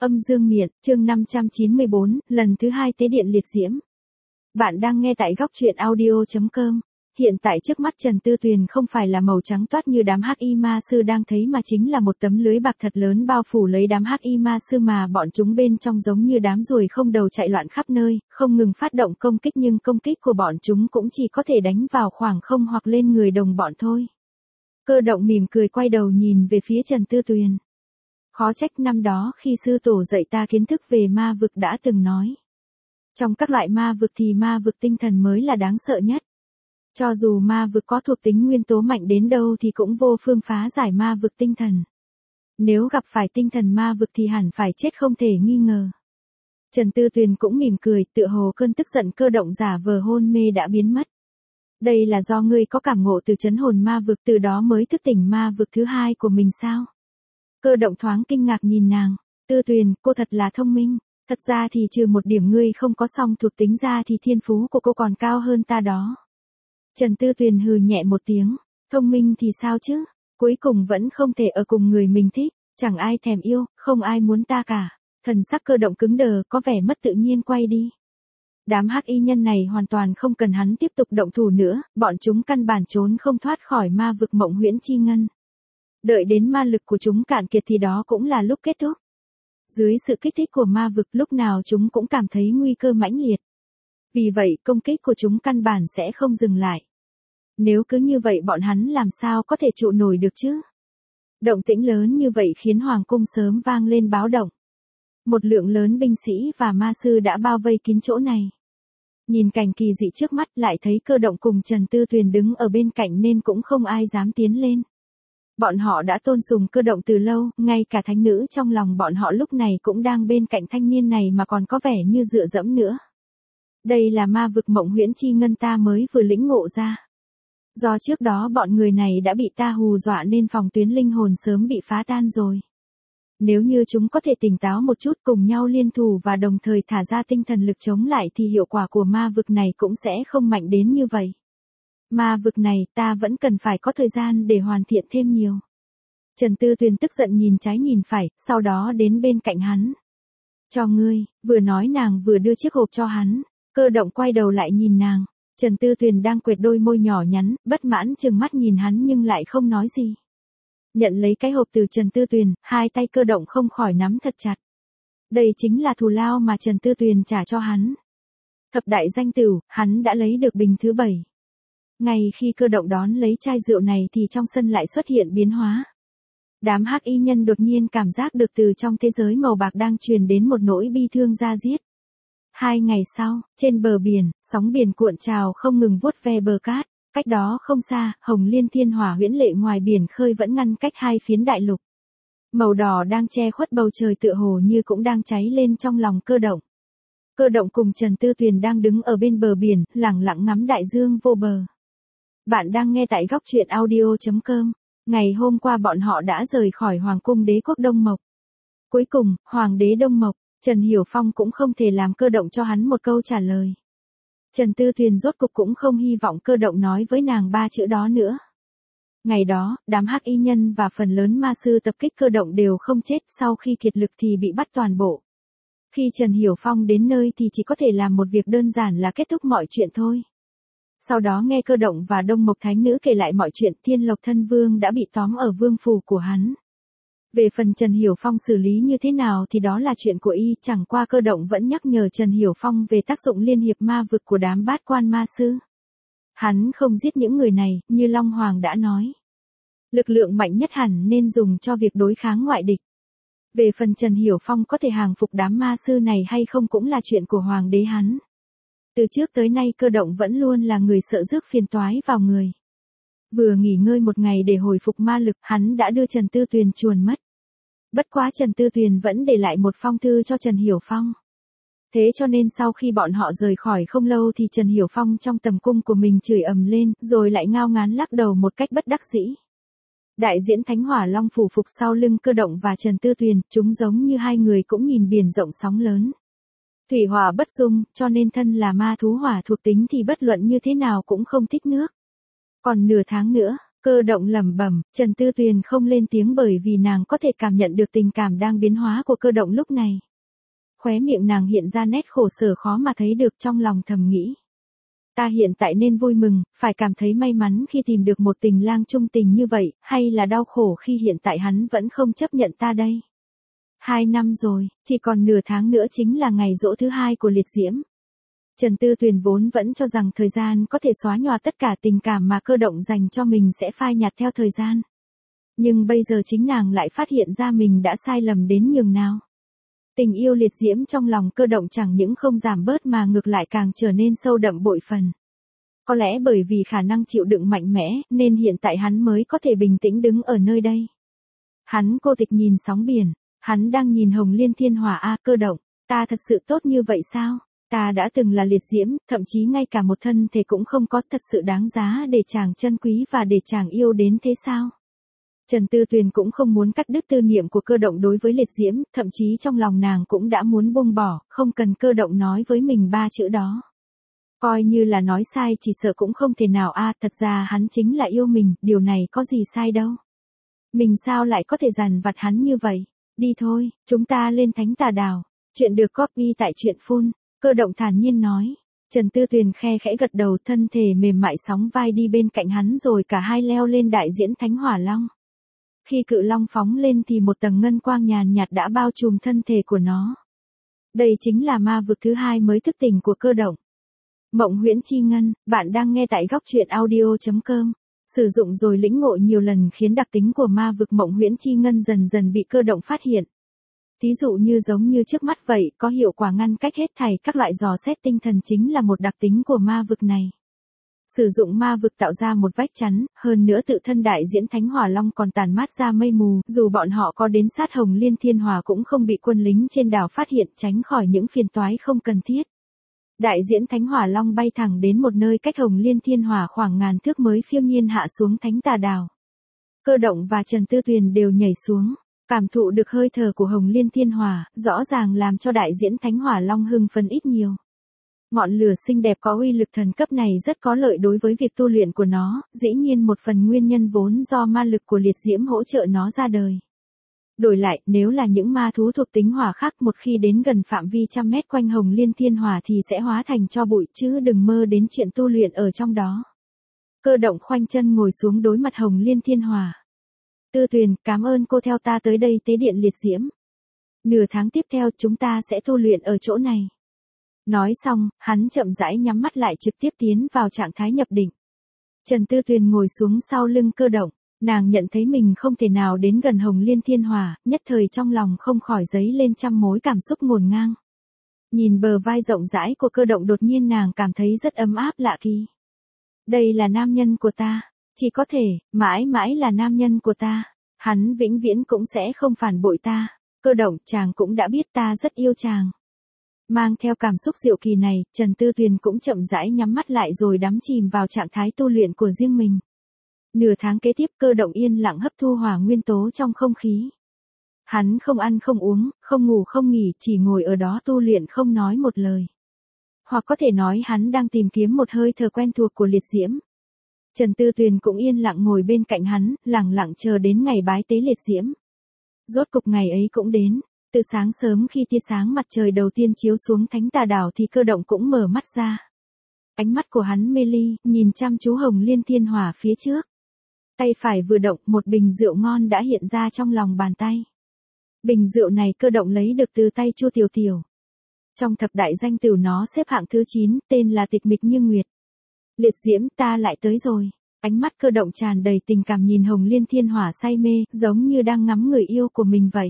Âm dương miện, chương 594, lần thứ 2 tế điện liệt diễm. Bạn đang nghe tại góc truyện audio.com. Hiện tại trước mắt Trần Tư Tuyền không phải là màu trắng toát như đám hắc y ma sư đang thấy mà chính là một tấm lưới bạc thật lớn bao phủ lấy đám hắc y ma sư mà bọn chúng bên trong giống như đám ruồi không đầu chạy loạn khắp nơi, không ngừng phát động công kích nhưng công kích của bọn chúng cũng chỉ có thể đánh vào khoảng không hoặc lên người đồng bọn thôi. Cơ động mỉm cười quay đầu nhìn về phía Trần Tư Tuyền. Khó trách năm đó khi sư tổ dạy ta kiến thức về ma vực đã từng nói. Trong các loại ma vực thì ma vực tinh thần mới là đáng sợ nhất. Cho dù ma vực có thuộc tính nguyên tố mạnh đến đâu thì cũng vô phương phá giải ma vực tinh thần. Nếu gặp phải tinh thần ma vực thì hẳn phải chết không thể nghi ngờ. Trần Tư Tuyền cũng mỉm cười, tựa hồ cơn tức giận cơ động giả vờ hôn mê đã biến mất. Đây là do ngươi có cảm ngộ từ chấn hồn ma vực từ đó mới thức tỉnh ma vực thứ hai của mình sao? Cơ động thoáng kinh ngạc nhìn nàng. Tư Tuyền, cô thật là thông minh. Thật ra thì trừ một điểm ngươi không có song thuộc tính ra thì thiên phú của cô còn cao hơn ta đó. Trần Tư Tuyền hừ nhẹ một tiếng. Thông minh thì sao chứ? Cuối cùng vẫn không thể ở cùng người mình thích. Chẳng ai thèm yêu, không ai muốn ta cả. Thần sắc cơ động cứng đờ có vẻ mất tự nhiên quay đi. Đám hắc y nhân này hoàn toàn không cần hắn tiếp tục động thủ nữa. Bọn chúng căn bản trốn không thoát khỏi ma vực Mộng Huyễn Chi Ngân. Đợi đến ma lực của chúng cạn kiệt thì đó cũng là lúc kết thúc. Dưới sự kích thích của ma vực lúc nào chúng cũng cảm thấy nguy cơ mãnh liệt. Vì vậy công kích của chúng căn bản sẽ không dừng lại. Nếu cứ như vậy bọn hắn làm sao có thể trụ nổi được chứ? Động tĩnh lớn như vậy khiến Hoàng cung sớm vang lên báo động. Một lượng lớn binh sĩ và ma sư đã bao vây kín chỗ này. Nhìn cảnh kỳ dị trước mắt lại thấy cơ động cùng Trần Tư Tuyền đứng ở bên cạnh nên cũng không ai dám tiến lên. Bọn họ đã tôn sùng cơ động từ lâu, ngay cả thánh nữ trong lòng bọn họ lúc này cũng đang bên cạnh thanh niên này mà còn có vẻ như dựa dẫm nữa. Đây là ma vực Mộng Huyễn Chi Ngân ta mới vừa lĩnh ngộ ra. Do trước đó bọn người này đã bị ta hù dọa nên phòng tuyến linh hồn sớm bị phá tan rồi. Nếu như chúng có thể tỉnh táo một chút cùng nhau liên thủ và đồng thời thả ra tinh thần lực chống lại thì hiệu quả của ma vực này cũng sẽ không mạnh đến như vậy. Ma vực này ta vẫn cần phải có thời gian để hoàn thiện thêm nhiều. Trần Tư Tuyền tức giận nhìn trái nhìn phải, sau đó đến bên cạnh hắn. Cho ngươi, vừa nói nàng vừa đưa chiếc hộp cho hắn. Cơ động quay đầu lại nhìn nàng. Trần Tư Tuyền đang quệt đôi môi nhỏ nhắn, bất mãn trừng mắt nhìn hắn nhưng lại không nói gì. Nhận lấy cái hộp từ Trần Tư Tuyền, hai tay cơ động không khỏi nắm thật chặt. Đây chính là thù lao mà Trần Tư Tuyền trả cho hắn. Thập đại danh tửu, hắn đã lấy được bình thứ 7. Ngay khi cơ động đón lấy chai rượu này thì trong sân lại xuất hiện biến hóa. Đám hắc y nhân đột nhiên cảm giác được từ trong thế giới màu bạc đang truyền đến một nỗi bi thương da diết. 2 ngày sau, trên bờ biển, sóng biển cuộn trào không ngừng vuốt ve bờ cát. Cách đó không xa, Hồng Liên Thiên Hỏa huyễn lệ ngoài biển khơi vẫn ngăn cách hai phiến đại lục. Màu đỏ đang che khuất bầu trời tựa hồ như cũng đang cháy lên trong lòng cơ động. Cơ động cùng Trần Tư Tuyền đang đứng ở bên bờ biển, lặng lặng ngắm đại dương vô bờ. Bạn đang nghe tại góc truyện audio.com. Ngày hôm qua bọn họ đã rời khỏi Hoàng cung đế quốc Đông Mộc. Cuối cùng, Hoàng đế Đông Mộc, Trần Hiểu Phong cũng không thể làm cơ động cho hắn một câu trả lời. Trần Tư Tuyền rốt cục cũng không hy vọng cơ động nói với nàng 3 chữ đó nữa. Ngày đó, đám hắc y nhân và phần lớn ma sư tập kích cơ động đều không chết, sau khi kiệt lực thì bị bắt toàn bộ. Khi Trần Hiểu Phong đến nơi thì chỉ có thể làm một việc đơn giản là kết thúc mọi chuyện thôi. Sau đó nghe cơ động và Đông Mộc Thánh Nữ kể lại mọi chuyện, Thiên Lộc Thân Vương đã bị tóm ở vương phủ của hắn. Về phần Trần Hiểu Phong xử lý như thế nào thì đó là chuyện của y, chẳng qua cơ động vẫn nhắc nhở Trần Hiểu Phong về tác dụng liên hiệp ma vực của đám bát quan ma sư. Hắn không giết những người này, như Long Hoàng đã nói. Lực lượng mạnh nhất hẳn nên dùng cho việc đối kháng ngoại địch. Về phần Trần Hiểu Phong có thể hàng phục đám ma sư này hay không cũng là chuyện của Hoàng đế hắn. Từ trước tới nay cơ động vẫn luôn là người sợ rước phiền toái vào người. Vừa nghỉ ngơi một ngày để hồi phục ma lực, hắn đã đưa Trần Tư Tuyền chuồn mất. Bất quá Trần Tư Tuyền vẫn để lại một phong thư cho Trần Hiểu Phong. Thế cho nên sau khi bọn họ rời khỏi không lâu thì Trần Hiểu Phong trong tầm cung của mình chửi ầm lên, rồi lại ngao ngán lắc đầu một cách bất đắc dĩ. Đại diễn Thánh Hỏa Long phủ phục sau lưng cơ động và Trần Tư Tuyền, chúng giống như hai người cũng nhìn biển rộng sóng lớn. Thủy hỏa bất dung, cho nên thân là ma thú hỏa thuộc tính thì bất luận như thế nào cũng không thích nước. Còn nửa tháng nữa, Cơ động lẩm bẩm, Trần Tư Tuyền không lên tiếng bởi vì nàng có thể cảm nhận được tình cảm đang biến hóa của cơ động lúc này. Khóe miệng nàng hiện ra nét khổ sở khó mà thấy được, trong lòng thầm nghĩ. Ta hiện tại nên vui mừng, phải cảm thấy may mắn khi tìm được một tình lang trung tình như vậy, hay là đau khổ khi hiện tại hắn vẫn không chấp nhận ta đây? 2 năm rồi, chỉ còn nửa tháng nữa chính là ngày giỗ thứ 2 của Liệt Diễm. Trần Tư Tuyền vốn vẫn cho rằng thời gian có thể xóa nhòa tất cả tình cảm mà cơ động dành cho mình sẽ phai nhạt theo thời gian. Nhưng bây giờ chính nàng lại phát hiện ra mình đã sai lầm đến nhường nào. Tình yêu Liệt Diễm trong lòng cơ động chẳng những không giảm bớt mà ngược lại càng trở nên sâu đậm bội phần. Có lẽ bởi vì khả năng chịu đựng mạnh mẽ nên hiện tại hắn mới có thể bình tĩnh đứng ở nơi đây. Hắn cô tịch nhìn sóng biển, hắn đang nhìn Hồng Liên Thiên Hỏa. Cơ động, ta thật sự tốt như vậy sao? Ta đã từng là Liệt Diễm, thậm chí ngay cả một thân thể cũng không có, thật sự đáng giá để chàng trân quý và để chàng yêu đến thế sao? Trần Tư Tuyền cũng không muốn cắt đứt tư niệm của cơ động đối với Liệt Diễm, thậm chí trong lòng nàng cũng đã muốn buông bỏ, không cần cơ động nói với mình 3 chữ đó. Coi như là nói sai chỉ sợ cũng không thể nào. Thật ra hắn chính là yêu mình, điều này có gì sai đâu. Mình sao lại có thể dằn vặt hắn như vậy? Đi thôi, chúng ta lên Thánh Tà Đảo. Chuyện được copy tại truyện Phun. Cơ động thản nhiên nói. Trần Tư Tuyền khe khẽ gật đầu, thân thể mềm mại sóng vai đi bên cạnh hắn rồi cả hai leo lên đại diễn Thánh Hỏa Long. Khi cự long phóng lên thì một tầng ngân quang nhàn nhạt đã bao trùm thân thể của nó. Đây chính là ma vực thứ 2 mới thức tỉnh của cơ động. Mộng huyễn chi ngân, bạn đang nghe tại góc truyện audio.com. Sử dụng rồi lĩnh ngộ nhiều lần khiến đặc tính của ma vực mộng huyễn chi ngân dần dần bị cơ động phát hiện. Thí dụ như giống như trước mắt vậy, có hiệu quả ngăn cách hết thảy các loại dò xét tinh thần chính là một đặc tính của ma vực này. Sử dụng ma vực tạo ra một vách chắn, hơn nữa tự thân đại diễn Thánh Hỏa Long còn tàn mát ra mây mù, dù bọn họ có đến sát Hồng Liên Thiên Hỏa cũng không bị quân lính trên đảo phát hiện, tránh khỏi những phiền toái không cần thiết. Đại diễn Thánh Hỏa Long bay thẳng đến một nơi cách Hồng Liên Thiên Hỏa khoảng ngàn thước mới phiêu nhiên hạ xuống Thánh Tà Đảo. Cơ động và Trần Tư Tuyền đều nhảy xuống, cảm thụ được hơi thở của Hồng Liên Thiên Hỏa, rõ ràng làm cho đại diễn Thánh Hỏa Long hưng phấn ít nhiều. Ngọn lửa xinh đẹp có uy lực thần cấp này rất có lợi đối với việc tu luyện của nó, dĩ nhiên một phần nguyên nhân vốn do ma lực của Liệt Diễm hỗ trợ nó ra đời. Đổi lại, nếu là những ma thú thuộc tính hỏa khác một khi đến gần phạm vi trăm mét quanh Hồng Liên Thiên Hỏa thì sẽ hóa thành tro bụi, chứ đừng mơ đến chuyện tu luyện ở trong đó. Cơ động khoanh chân ngồi xuống đối mặt Hồng Liên Thiên Hỏa. Tư Tuyền, cảm ơn cô theo ta tới đây tế điện Liệt Diễm. Nửa tháng tiếp theo chúng ta sẽ tu luyện ở chỗ này. Nói xong, hắn chậm rãi nhắm mắt lại trực tiếp tiến vào trạng thái nhập định. Trần Tư Tuyền ngồi xuống sau lưng cơ động, nàng nhận thấy mình không thể nào đến gần Hồng Liên Thiên Hỏa, nhất thời trong lòng không khỏi dấy lên trăm mối cảm xúc ngổn ngang. Nhìn bờ vai rộng rãi của cơ động đột nhiên nàng cảm thấy rất ấm áp lạ kỳ. Đây là nam nhân của ta, chỉ có thể, mãi mãi là nam nhân của ta, hắn vĩnh viễn cũng sẽ không phản bội ta. Cơ động, chàng cũng đã biết ta rất yêu chàng. Mang theo cảm xúc diệu kỳ này, Trần Tư Tuyền cũng chậm rãi nhắm mắt lại rồi đắm chìm vào trạng thái tu luyện của riêng mình. Nửa tháng kế tiếp cơ động yên lặng hấp thu hỏa nguyên tố trong không khí. Hắn không ăn không uống, không ngủ không nghỉ, chỉ ngồi ở đó tu luyện không nói một lời. Hoặc có thể nói hắn đang tìm kiếm một hơi thở quen thuộc của Liệt Diễm. Trần Tư Tuyền cũng yên lặng ngồi bên cạnh hắn, lặng lặng chờ đến ngày bái tế Liệt Diễm. Rốt cục ngày ấy cũng đến. Từ sáng sớm khi tia sáng mặt trời đầu tiên chiếu xuống Thánh Tà Đảo thì cơ động cũng mở mắt ra. Ánh mắt của hắn mê ly, nhìn chăm chú Hồng Liên Thiên Hỏa phía trước. Tay phải vừa động, một bình rượu ngon đã hiện ra trong lòng bàn tay. Bình rượu này cơ động lấy được từ tay Chu Tiểu Tiểu. Trong thập đại danh tửu nó xếp hạng thứ 9, tên là Tịch Mịch Như Nguyệt. Liệt Diễm, ta lại tới rồi. Ánh mắt cơ động tràn đầy tình cảm nhìn Hồng Liên Thiên Hỏa say mê, giống như đang ngắm người yêu của mình vậy.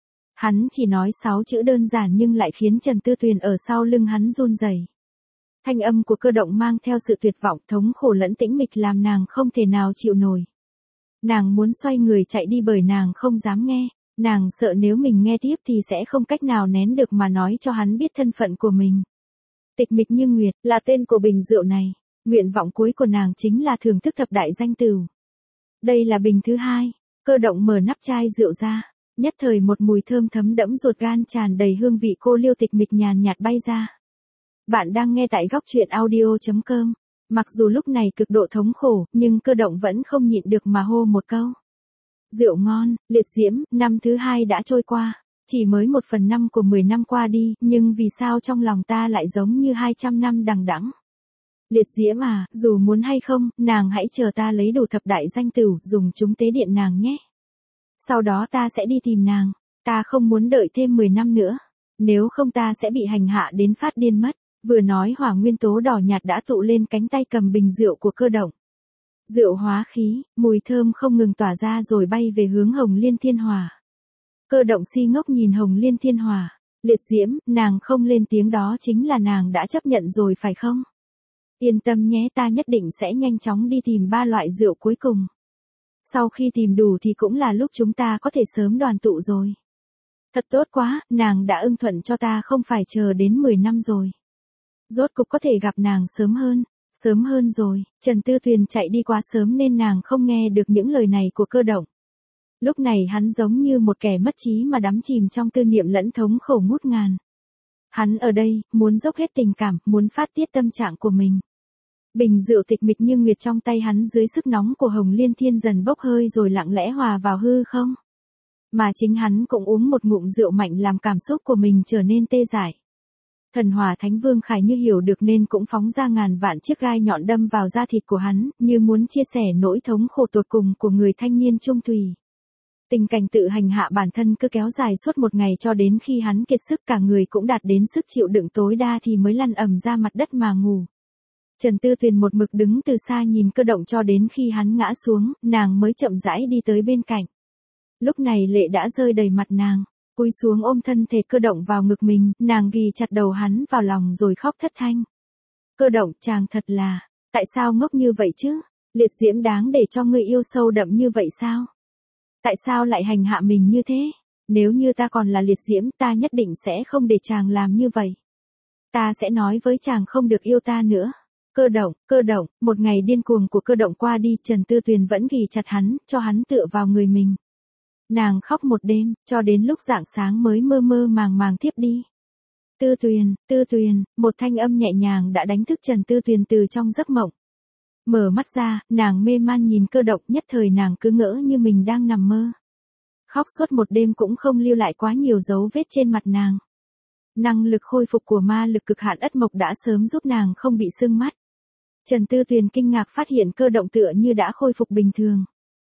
Hắn chỉ nói 6 chữ đơn giản nhưng lại khiến Trần Tư Tuyền ở sau lưng hắn run rẩy. Thanh âm của cơ động mang theo sự tuyệt vọng, thống khổ lẫn tĩnh mịch làm nàng không thể nào chịu nổi. Nàng muốn xoay người chạy đi bởi nàng không dám nghe, nàng sợ nếu mình nghe tiếp thì sẽ không cách nào nén được mà nói cho hắn biết thân phận của mình. Tịch Mịch Như Nguyệt là tên của bình rượu này, nguyện vọng cuối của nàng chính là thưởng thức thập đại danh tửu. Đây là bình thứ 2, cơ động mở nắp chai rượu ra. Nhất thời một mùi thơm thấm đẫm ruột gan tràn đầy hương vị cô liêu tịch mịch nhàn nhạt bay ra. Bạn đang nghe tại góc truyện audio.com. Mặc dù lúc này cực độ thống khổ, nhưng Cơ Động vẫn không nhịn được mà hô một câu. Rượu ngon, liệt diễm, năm thứ 2 đã trôi qua. Chỉ mới 1/5 của 10 năm qua đi, nhưng vì sao trong lòng ta lại giống như 200 năm đằng đẵng. Liệt diễm à, dù muốn hay không, nàng hãy chờ ta lấy đủ thập đại danh tửu, dùng chúng tế điện nàng nhé. Sau đó ta sẽ đi tìm nàng, ta không muốn đợi thêm 10 năm nữa. Nếu không ta sẽ bị hành hạ đến phát điên mất. Vừa nói hỏa nguyên tố đỏ nhạt đã tụ lên cánh tay cầm bình rượu của Cơ Động. Rượu hóa khí, mùi thơm không ngừng tỏa ra rồi bay về hướng Hồng Liên Thiên Hỏa. Cơ Động si ngốc nhìn Hồng Liên Thiên Hỏa. Liệt diễm, nàng không lên tiếng đó chính là nàng đã chấp nhận rồi phải không? Yên tâm nhé, ta nhất định sẽ nhanh chóng đi tìm 3 loại rượu cuối cùng. Sau khi tìm đủ thì cũng là lúc chúng ta có thể sớm đoàn tụ rồi. Thật tốt quá, nàng đã ưng thuận cho ta không phải chờ đến 10 năm rồi. Rốt cục có thể gặp nàng sớm hơn rồi. Trần Tư Tuyền chạy đi quá sớm nên nàng không nghe được những lời này của Cơ Động. Lúc này hắn giống như một kẻ mất trí mà đắm chìm trong tư niệm lẫn thống khổ ngút ngàn. Hắn ở đây, muốn dốc hết tình cảm, muốn phát tiết tâm trạng của mình. Bình rượu tịch mịch như nguyệt trong tay hắn dưới sức nóng của Hồng Liên Thiên dần bốc hơi rồi lặng lẽ hòa vào hư không. Mà chính hắn cũng uống một ngụm rượu mạnh làm cảm xúc của mình trở nên tê dại. Thần Hỏa Thánh Vương Khải như hiểu được nên cũng phóng ra ngàn vạn chiếc gai nhọn đâm vào da thịt của hắn, như muốn chia sẻ nỗi thống khổ tột cùng của người thanh niên trung thủy. Tình cảnh tự hành hạ bản thân cứ kéo dài suốt một ngày cho đến khi hắn kiệt sức cả người cũng đạt đến sức chịu đựng tối đa thì mới lăn ầm ra mặt đất mà ngủ. Trần Tư Tuyền một mực đứng từ xa nhìn Cơ Động cho đến khi hắn ngã xuống, nàng mới chậm rãi đi tới bên cạnh. Lúc này lệ đã rơi đầy mặt nàng, cúi xuống ôm thân thể Cơ Động vào ngực mình, nàng ghì chặt đầu hắn vào lòng rồi khóc thất thanh. Cơ Động, chàng thật là, tại sao ngốc như vậy chứ? Liệt diễm đáng để cho ngươi yêu sâu đậm như vậy sao? Tại sao lại hành hạ mình như thế? Nếu như ta còn là liệt diễm, ta nhất định sẽ không để chàng làm như vậy. Ta sẽ nói với chàng không được yêu ta nữa. Cơ Động, một ngày điên cuồng của Cơ Động qua đi, Trần Tư Tuyền vẫn ghì chặt hắn, cho hắn tựa vào người mình. Nàng khóc một đêm, cho đến lúc rạng sáng mới mơ mơ màng màng thiếp đi. Tư Tuyền, một thanh âm nhẹ nhàng đã đánh thức Trần Tư Tuyền từ trong giấc mộng. Mở mắt ra, nàng mê man nhìn Cơ Động, nhất thời nàng cứ ngỡ như mình đang nằm mơ. Khóc suốt một đêm cũng không lưu lại quá nhiều dấu vết trên mặt nàng. Năng lực khôi phục của ma lực cực hạn ất mộc đã sớm giúp nàng không bị sưng mắt. Trần Tư Tuyền kinh ngạc phát hiện Cơ Động tựa như đã khôi phục bình thường.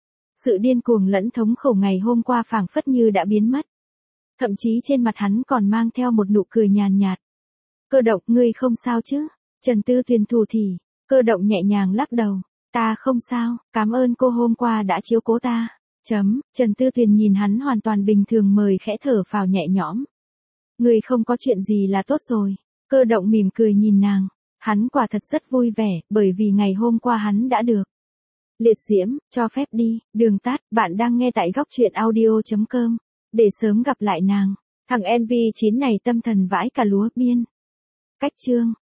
Sự điên cuồng lẫn thống khổ ngày hôm qua phảng phất như đã biến mất. Thậm chí trên mặt hắn còn mang theo một nụ cười nhàn nhạt. Cơ Động, ngươi không sao chứ? Trần Tư Tuyền thủ thỉ. Cơ Động nhẹ nhàng lắc đầu. Ta không sao, cảm ơn cô hôm qua đã chiếu cố ta. Trần Tư Tuyền nhìn hắn hoàn toàn bình thường mời khẽ thở phào nhẹ nhõm. Ngươi không có chuyện gì là tốt rồi. Cơ Động mỉm cười nhìn nàng. Hắn quả thật rất vui vẻ, bởi vì ngày hôm qua hắn đã được. Liệt diễm, cho phép đi, đường tắt, bạn đang nghe tại góc truyện audio.com. Để sớm gặp lại nàng. Thằng NV9 này tâm thần vãi cả lúa biên. Cách chương.